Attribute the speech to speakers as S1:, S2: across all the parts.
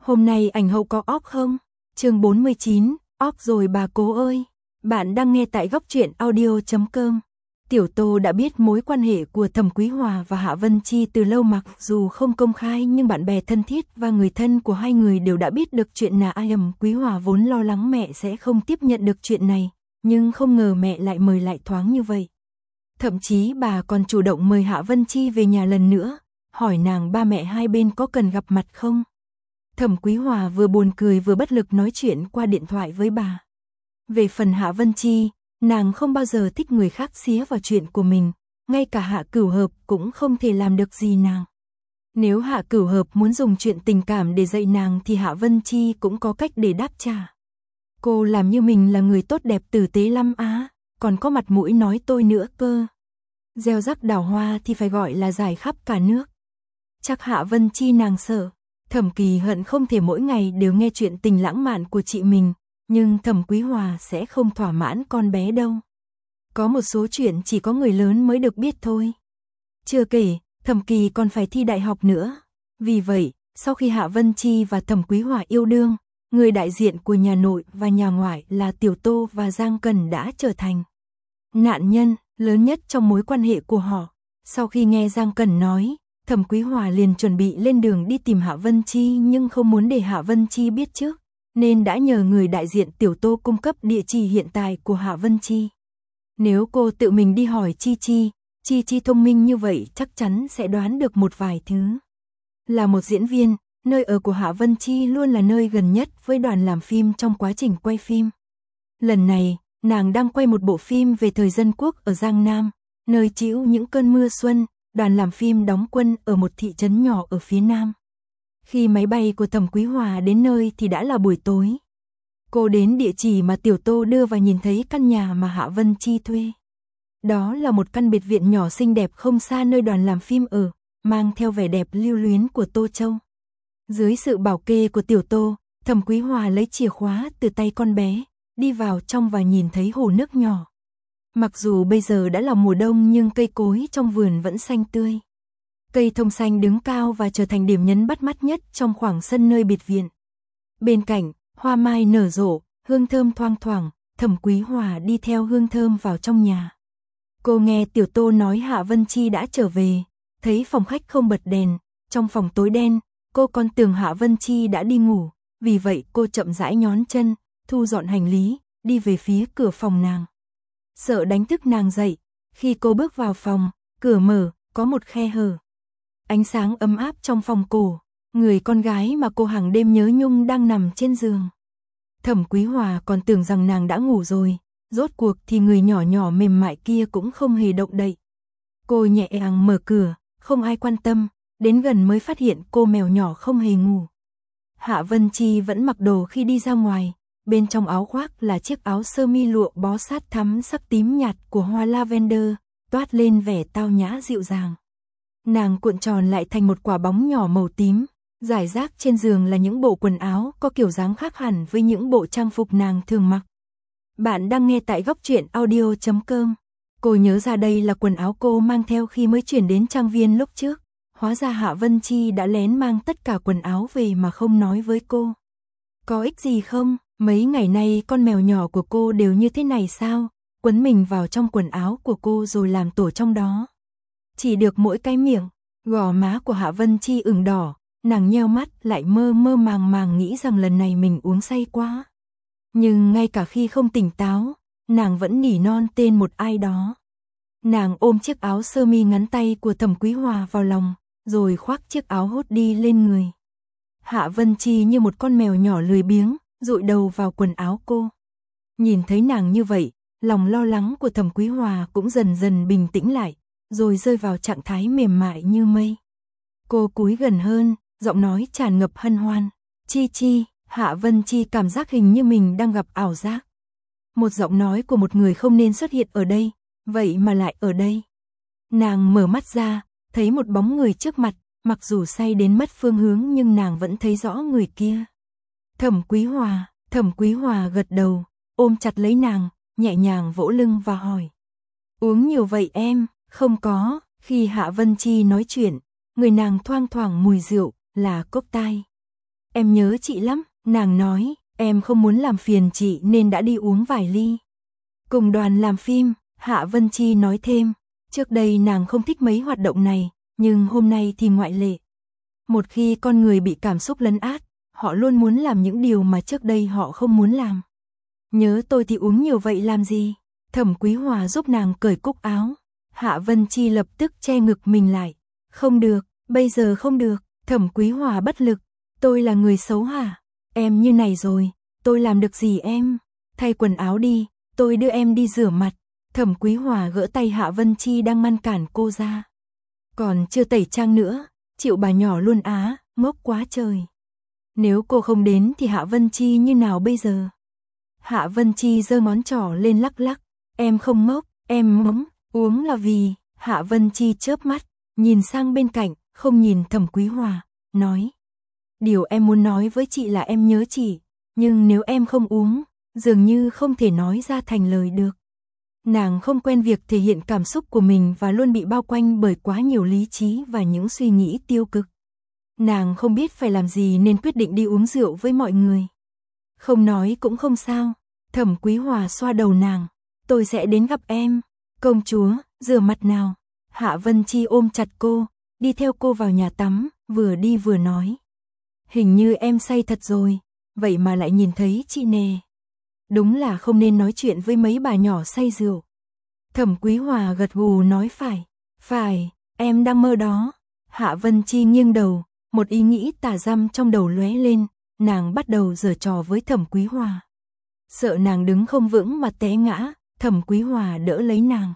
S1: Hôm nay ảnh hậu có óc không? Chương 49, óc rồi bà cố ơi. Bạn đang nghe tại góc truyện audio.com. Tiểu Tô đã biết mối quan hệ của Thẩm Quý Hòa và Hạ Vân Chi từ lâu, mặc dù không công khai nhưng bạn bè thân thiết và người thân của hai người đều đã biết được chuyện này. Thẩm Quý Hòa vốn lo lắng mẹ sẽ không tiếp nhận được chuyện này, nhưng không ngờ mẹ lại mời lại thoáng như vậy. Thậm chí bà còn chủ động mời Hạ Vân Chi về nhà lần nữa, hỏi nàng ba mẹ hai bên có cần gặp mặt không. Thẩm Quý Hòa vừa buồn cười vừa bất lực nói chuyện qua điện thoại với bà. Về phần Hạ Vân Chi, nàng không bao giờ thích người khác xía vào chuyện của mình, ngay cả Hạ Cửu Hợp cũng không thể làm được gì nàng. Nếu Hạ Cửu Hợp muốn dùng chuyện tình cảm để dạy nàng thì Hạ Vân Chi cũng có cách để đáp trả. Cô làm như mình là người tốt đẹp tử tế lắm á, còn có mặt mũi nói tôi nữa cơ. Gieo rắc đào hoa thì phải gọi là giải khắp cả nước. Chắc Hạ Vân Chi nàng sợ. Thẩm Kỳ hận không thể mỗi ngày đều nghe chuyện tình lãng mạn của chị mình, nhưng Thẩm Quý Hòa sẽ không thỏa mãn con bé đâu. Có một số chuyện chỉ có người lớn mới được biết thôi. Chưa kể, Thẩm Kỳ còn phải thi đại học nữa. Vì vậy, sau khi Hạ Vân Chi và Thẩm Quý Hòa yêu đương, người đại diện của nhà nội và nhà ngoại là Tiểu Tô và Giang Cần đã trở thành nạn nhân lớn nhất trong mối quan hệ của họ. Sau khi nghe Giang Cần nói, Thẩm Quý Hòa liền chuẩn bị lên đường đi tìm Hạ Vân Chi, nhưng không muốn để Hạ Vân Chi biết trước, nên đã nhờ người đại diện Tiểu Tô cung cấp địa chỉ hiện tại của Hạ Vân Chi. Nếu cô tự mình đi hỏi Chi Chi thông minh như vậy chắc chắn sẽ đoán được một vài thứ. Là một diễn viên, nơi ở của Hạ Vân Chi luôn là nơi gần nhất với đoàn làm phim trong quá trình quay phim. Lần này, nàng đang quay một bộ phim về thời dân quốc ở Giang Nam, nơi chịu những cơn mưa xuân. Đoàn làm phim đóng quân ở một thị trấn nhỏ ở phía nam. Khi máy bay của Thẩm Quý Hòa đến nơi thì đã là buổi tối. Cô đến địa chỉ mà Tiểu Tô đưa và nhìn thấy căn nhà mà Hạ Vân Chi thuê. Đó là một căn biệt viện nhỏ xinh đẹp không xa nơi đoàn làm phim ở, mang theo vẻ đẹp lưu luyến của Tô Châu. Dưới sự bảo kê của Tiểu Tô, Thẩm Quý Hòa lấy chìa khóa từ tay con bé, đi vào trong và nhìn thấy hồ nước nhỏ. Mặc dù bây giờ đã là mùa đông nhưng cây cối trong vườn vẫn xanh tươi. Cây thông xanh đứng cao và trở thành điểm nhấn bắt mắt nhất trong khoảng sân nơi biệt viện. Bên cạnh, hoa mai nở rộ, hương thơm thoang thoảng, Thẩm Quý Hòa đi theo hương thơm vào trong nhà. Cô nghe Tiểu Tô nói Hạ Vân Chi đã trở về, thấy phòng khách không bật đèn, trong phòng tối đen, cô còn tưởng Hạ Vân Chi đã đi ngủ, vì vậy cô chậm rãi nhón chân, thu dọn hành lý, đi về phía cửa phòng nàng. Sợ đánh thức nàng dậy, khi cô bước vào phòng, cửa mở, có một khe hở. Ánh sáng ấm áp trong phòng cổ, người con gái mà cô hàng đêm nhớ nhung đang nằm trên giường. Thẩm Quý Hòa còn tưởng rằng nàng đã ngủ rồi, rốt cuộc thì người nhỏ nhỏ mềm mại kia cũng không hề động đậy. Cô nhẹ nhàng mở cửa, không ai quan tâm, đến gần mới phát hiện cô mèo nhỏ không hề ngủ. Hạ Vân Chi vẫn mặc đồ khi đi ra ngoài. Bên trong áo khoác là chiếc áo sơ mi lụa bó sát thắm sắc tím nhạt của hoa lavender, toát lên vẻ tao nhã dịu dàng. Nàng cuộn tròn lại thành một quả bóng nhỏ màu tím, rải rác trên giường là những bộ quần áo có kiểu dáng khác hẳn với những bộ trang phục nàng thường mặc. Bạn đang nghe tại góc truyện audio.com. Cô nhớ ra đây là quần áo cô mang theo khi mới chuyển đến trang viên lúc trước. Hóa ra Hạ Vân Chi đã lén mang tất cả quần áo về mà không nói với cô. Có ích gì không? Mấy ngày nay con mèo nhỏ của cô đều như thế này sao? Quấn mình vào trong quần áo của cô rồi làm tổ trong đó. Chỉ được mỗi cái miệng, gò má của Hạ Vân Chi ửng đỏ, nàng nheo mắt lại mơ mơ màng màng nghĩ rằng lần này mình uống say quá. Nhưng ngay cả khi không tỉnh táo, nàng vẫn nỉ non tên một ai đó. Nàng ôm chiếc áo sơ mi ngắn tay của Thẩm Quý Hòa vào lòng, rồi khoác chiếc áo hốt đi lên người. Hạ Vân Chi như một con mèo nhỏ lười biếng, dụi đầu vào quần áo cô. Nhìn thấy nàng như vậy, lòng lo lắng của Thẩm Quý Hòa cũng dần dần bình tĩnh lại, rồi rơi vào trạng thái mềm mại như mây. Cô cúi gần hơn, giọng nói tràn ngập hân hoan. Chi Chi, Hạ Vân Chi cảm giác hình như mình đang gặp ảo giác. Một giọng nói của một người không nên xuất hiện ở đây, vậy mà lại ở đây. Nàng mở mắt ra, thấy một bóng người trước mặt, mặc dù say đến mất phương hướng nhưng nàng vẫn thấy rõ người kia. Thẩm Quý Hòa gật đầu, ôm chặt lấy nàng, nhẹ nhàng vỗ lưng và hỏi. Uống nhiều vậy em? Không có. Khi Hạ Vân Chi nói chuyện, người nàng thoang thoảng mùi rượu, là cốc tai. em nhớ chị lắm, nàng nói, em không muốn làm phiền chị nên đã đi uống vài ly. Cùng đoàn làm phim, Hạ Vân Chi nói thêm, trước đây nàng không thích mấy hoạt động này, nhưng hôm nay thì ngoại lệ. Một khi con người bị cảm xúc lấn át, họ luôn muốn làm những điều mà trước đây họ không muốn làm. Nhớ tôi thì uống nhiều vậy làm gì? Thẩm Quý Hòa giúp nàng cởi cúc áo. Hạ Vân Chi lập tức che ngực mình lại. Không được, bây giờ không được. Thẩm Quý Hòa bất lực. Tôi là người xấu hả? Em như này rồi, tôi làm được gì em? Thay quần áo đi, tôi đưa em đi rửa mặt. Thẩm Quý Hòa gỡ tay Hạ Vân Chi đang ngăn cản cô ra. Còn chưa tẩy trang nữa, chịu bà nhỏ luôn á, ngốc quá trời. Nếu cô không đến thì Hạ Vân Chi như nào bây giờ? Hạ Vân Chi giơ ngón trỏ lên lắc lắc. Em không ngốc, em ngóng, uống là vì. Hạ Vân Chi chớp mắt, nhìn sang bên cạnh, không nhìn Thẩm Quý Hòa, nói. Điều em muốn nói với chị là em nhớ chị, nhưng nếu em không uống, dường như không thể nói ra thành lời được. Nàng không quen việc thể hiện cảm xúc của mình và luôn bị bao quanh bởi quá nhiều lý trí và những suy nghĩ tiêu cực. Nàng không biết phải làm gì nên quyết định đi uống rượu với mọi người. Không nói cũng không sao. Thẩm Quý Hòa xoa đầu nàng. Tôi sẽ đến gặp em. Công chúa, rửa mặt nào. Hạ Vân Chi ôm chặt cô, đi theo cô vào nhà tắm, vừa đi vừa nói. Hình như em say thật rồi, vậy mà lại nhìn thấy chị nè. Đúng là không nên nói chuyện với mấy bà nhỏ say rượu. Thẩm Quý Hòa gật gù nói phải, em đang mơ đó. Hạ Vân Chi nghiêng đầu, một ý nghĩ tà dâm trong đầu lóe lên, nàng bắt đầu giở trò với Thẩm Quý Hòa. Sợ nàng đứng không vững mà té ngã, Thẩm Quý Hòa đỡ lấy nàng.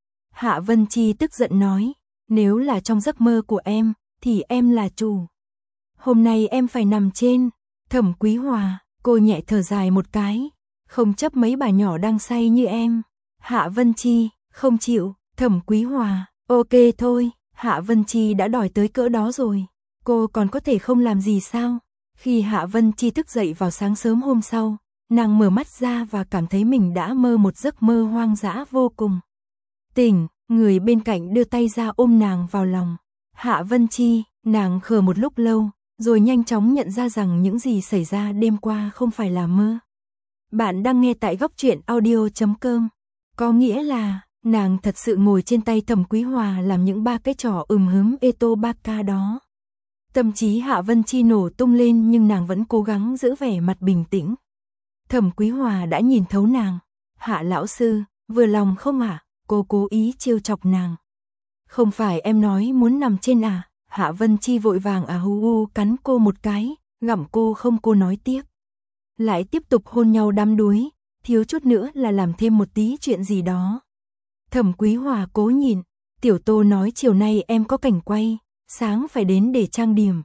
S1: Hạ Vân Chi tức giận nói, nếu là trong giấc mơ của em, thì em là chủ. Hôm nay em phải nằm trên. Thẩm Quý Hòa, cô nhẹ thở dài một cái, không chấp mấy bà nhỏ đang say như em. Hạ Vân Chi, không chịu. Thẩm Quý Hòa, ok thôi, Hạ Vân Chi đã đòi tới cỡ đó rồi, cô còn có thể không làm gì sao? Khi Hạ Vân Chi thức dậy vào sáng sớm hôm sau, nàng mở mắt ra và cảm thấy mình đã mơ một giấc mơ hoang dã vô cùng. Tỉnh, người bên cạnh đưa tay ra ôm nàng vào lòng. Hạ Vân Chi, nàng khờ một lúc lâu, rồi nhanh chóng nhận ra rằng những gì xảy ra đêm qua không phải là mơ. Bạn đang nghe tại góc truyện audio.com. Có nghĩa là, nàng thật sự ngồi trên tay Thẩm Quý Hòa làm những ba cái trò húm eto baka đó. Tâm trí Hạ Vân Chi nổ tung lên nhưng nàng vẫn cố gắng giữ vẻ mặt bình tĩnh. Thẩm Quý Hòa đã nhìn thấu nàng. Hạ lão sư, vừa lòng không ạ? Cô cố ý trêu chọc nàng. Không phải em nói muốn nằm trên à? Hạ Vân Chi vội vàng hu cắn cô một cái, gặm cô không cô nói tiếc. Lại tiếp tục hôn nhau đắm đuối, thiếu chút nữa là làm thêm một tí chuyện gì đó. Thẩm Quý Hòa cố nhìn, Tiểu Tô nói chiều nay em có cảnh quay, sáng phải đến để trang điểm.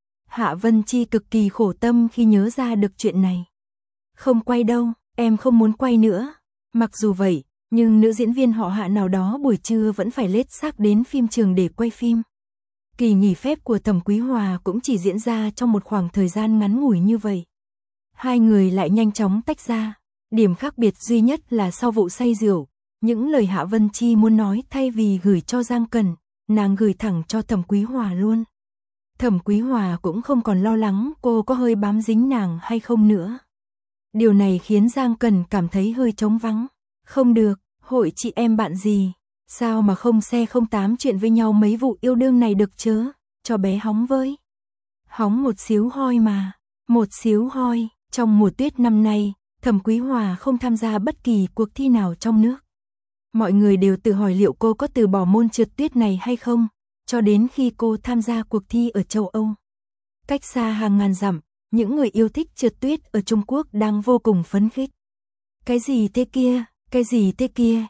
S1: Hạ Vân Chi cực kỳ khổ tâm khi nhớ ra được chuyện này. Không quay đâu, em không muốn quay nữa. Mặc dù vậy, nhưng nữ diễn viên họ Hạ nào đó buổi trưa vẫn phải lết xác đến phim trường để quay phim. Kỳ nghỉ phép của Thẩm Quý Hòa cũng chỉ diễn ra trong một khoảng thời gian ngắn ngủi như vậy. Hai người lại nhanh chóng tách ra. Điểm khác biệt duy nhất là sau vụ say rượu, những lời Hạ Vân Chi muốn nói thay vì gửi cho Giang Cần, nàng gửi thẳng cho Thẩm Quý Hòa luôn. Thẩm Quý Hòa cũng không còn lo lắng cô có hơi bám dính nàng hay không nữa. Điều này khiến Giang Cần cảm thấy hơi trống vắng. Không được, hội chị em bạn gì, sao mà không xe không tám chuyện với nhau mấy vụ yêu đương này được chớ, cho bé hóng với. Hóng một xíu hoi mà, một xíu hoi. Trong mùa tuyết năm nay, Thẩm Quý Hòa không tham gia bất kỳ cuộc thi nào trong nước. Mọi người đều tự hỏi liệu cô có từ bỏ môn trượt tuyết này hay không, cho đến khi cô tham gia cuộc thi ở châu Âu. Cách xa hàng ngàn dặm, những người yêu thích trượt tuyết ở Trung Quốc đang vô cùng phấn khích. Cái gì thế kia, cái gì thế kia,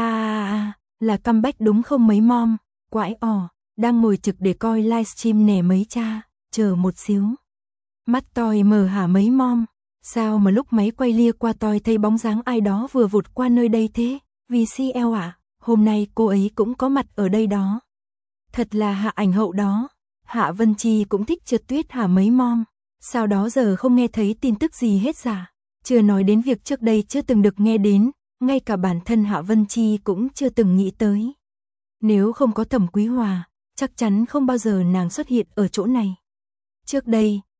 S1: là comeback đúng không mấy mom, quãi đang ngồi trực để coi livestream nè mấy cha, chờ một xíu. Mắt toi mờ hả mấy mom, sao mà lúc máy quay lia qua toi thấy bóng dáng ai đó vừa vụt qua nơi đây thế, VCL à, hôm nay cô ấy cũng có mặt ở đây đó. Thật là Hạ ảnh hậu đó, Hạ Vân Chi cũng thích trượt tuyết hả mấy mom, sao đó giờ không nghe thấy tin tức gì hết giả, chưa nói đến việc trước đây chưa từng được nghe đến, ngay cả bản thân Hạ Vân Chi cũng chưa từng nghĩ tới. Nếu không có Thẩm Quý Hòa, chắc chắn không bao giờ nàng xuất hiện ở chỗ này. Trước đây,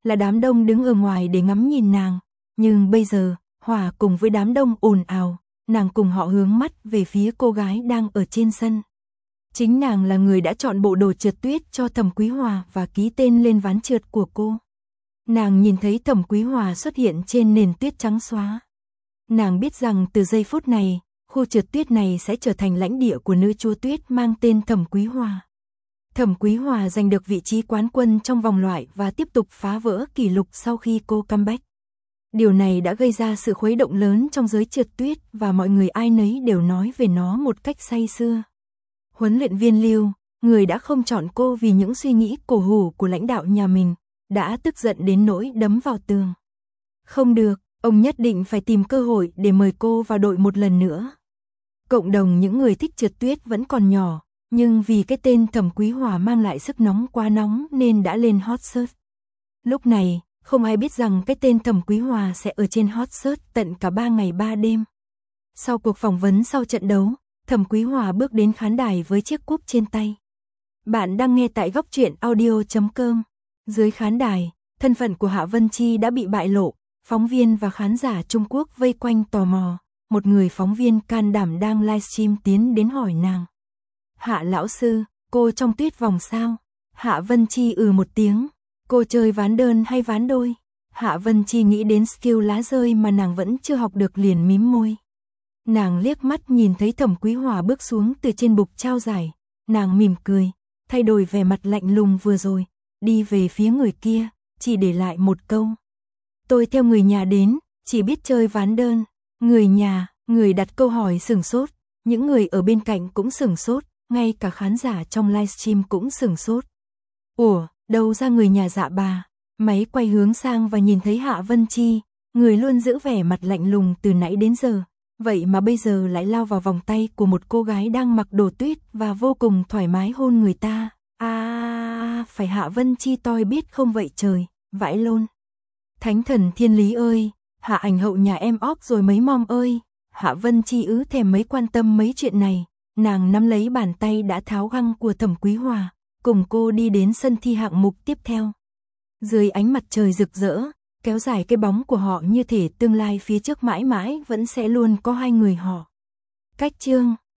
S1: là đám đông đứng ở ngoài để ngắm nhìn nàng, nhưng bây giờ, hòa cùng với đám đông ồn ào, nàng cùng họ hướng mắt về phía cô gái đang ở trên sân. Chính nàng là người đã chọn bộ đồ trượt tuyết cho Thẩm Quý Hòa và ký tên lên ván trượt của cô. Nàng nhìn thấy Thẩm Quý Hòa xuất hiện trên nền tuyết trắng xóa. Nàng biết rằng từ giây phút này, khu trượt tuyết này sẽ trở thành lãnh địa của nữ chúa tuyết mang tên Thẩm Quý Hòa. Thẩm Quý Hòa giành được vị trí quán quân trong vòng loại và tiếp tục phá vỡ kỷ lục sau khi cô comeback. Điều này đã gây ra sự khuấy động lớn trong giới trượt tuyết và mọi người ai nấy đều nói về nó một cách say sưa. Huấn luyện viên Lưu, người đã không chọn cô vì những suy nghĩ cổ hủ của lãnh đạo nhà mình, đã tức giận đến nỗi đấm vào tường. Không được, ông nhất định phải tìm cơ hội để mời cô vào đội một lần nữa. Cộng đồng những người thích trượt tuyết vẫn còn nhỏ, nhưng vì cái tên Thẩm Quý Hòa mang lại sức nóng quá nóng nên đã lên hot search. Lúc này, không ai biết rằng cái tên Thẩm Quý Hòa sẽ ở trên hot search tận cả 3 ngày 3 đêm. Sau cuộc phỏng vấn sau trận đấu, Thẩm Quý Hòa bước đến khán đài với chiếc cúp trên tay. Bạn đang nghe tại góc truyện audio.com. Dưới khán đài, thân phận của Hạ Vân Chi đã bị bại lộ, phóng viên và khán giả Trung Quốc vây quanh tò mò. Một người phóng viên can đảm đang livestream tiến đến hỏi nàng. Hạ lão sư, cô trong tuyết vòng sao? Hạ Vân Chi một tiếng. Cô chơi ván đơn hay ván đôi? Hạ Vân Chi nghĩ đến skill lá rơi mà nàng vẫn chưa học được liền mím môi. Nàng liếc mắt nhìn thấy Thẩm Quý Hòa bước xuống từ trên bục trao giải. Nàng mỉm cười, thay đổi vẻ mặt lạnh lùng vừa rồi, đi về phía người kia, chỉ để lại một câu. Tôi theo người nhà đến, chỉ biết chơi ván đơn. Người nhà, người đặt câu hỏi sửng sốt, những người ở bên cạnh cũng sửng sốt, ngay cả khán giả trong livestream cũng sửng sốt. Ủa, đâu ra người nhà dạ bà? Máy quay hướng sang và nhìn thấy Hạ Vân Chi, người luôn giữ vẻ mặt lạnh lùng từ nãy đến giờ, vậy mà bây giờ lại lao vào vòng tay của một cô gái đang mặc đồ tuyết và vô cùng thoải mái hôn người ta. Phải Hạ Vân Chi tôi biết không vậy trời, vãi lôn. Thánh thần thiên lý ơi, Hạ ảnh hậu nhà em óc rồi mấy mom ơi. Hạ Vân Chi thèm mấy quan tâm mấy chuyện này, nàng nắm lấy bàn tay đã tháo găng của Thẩm Quý Hòa, cùng cô đi đến sân thi hạng mục tiếp theo. Dưới ánh mặt trời rực rỡ, kéo dài cái bóng của họ như thể tương lai phía trước mãi mãi vẫn sẽ luôn có hai người họ. Cách chương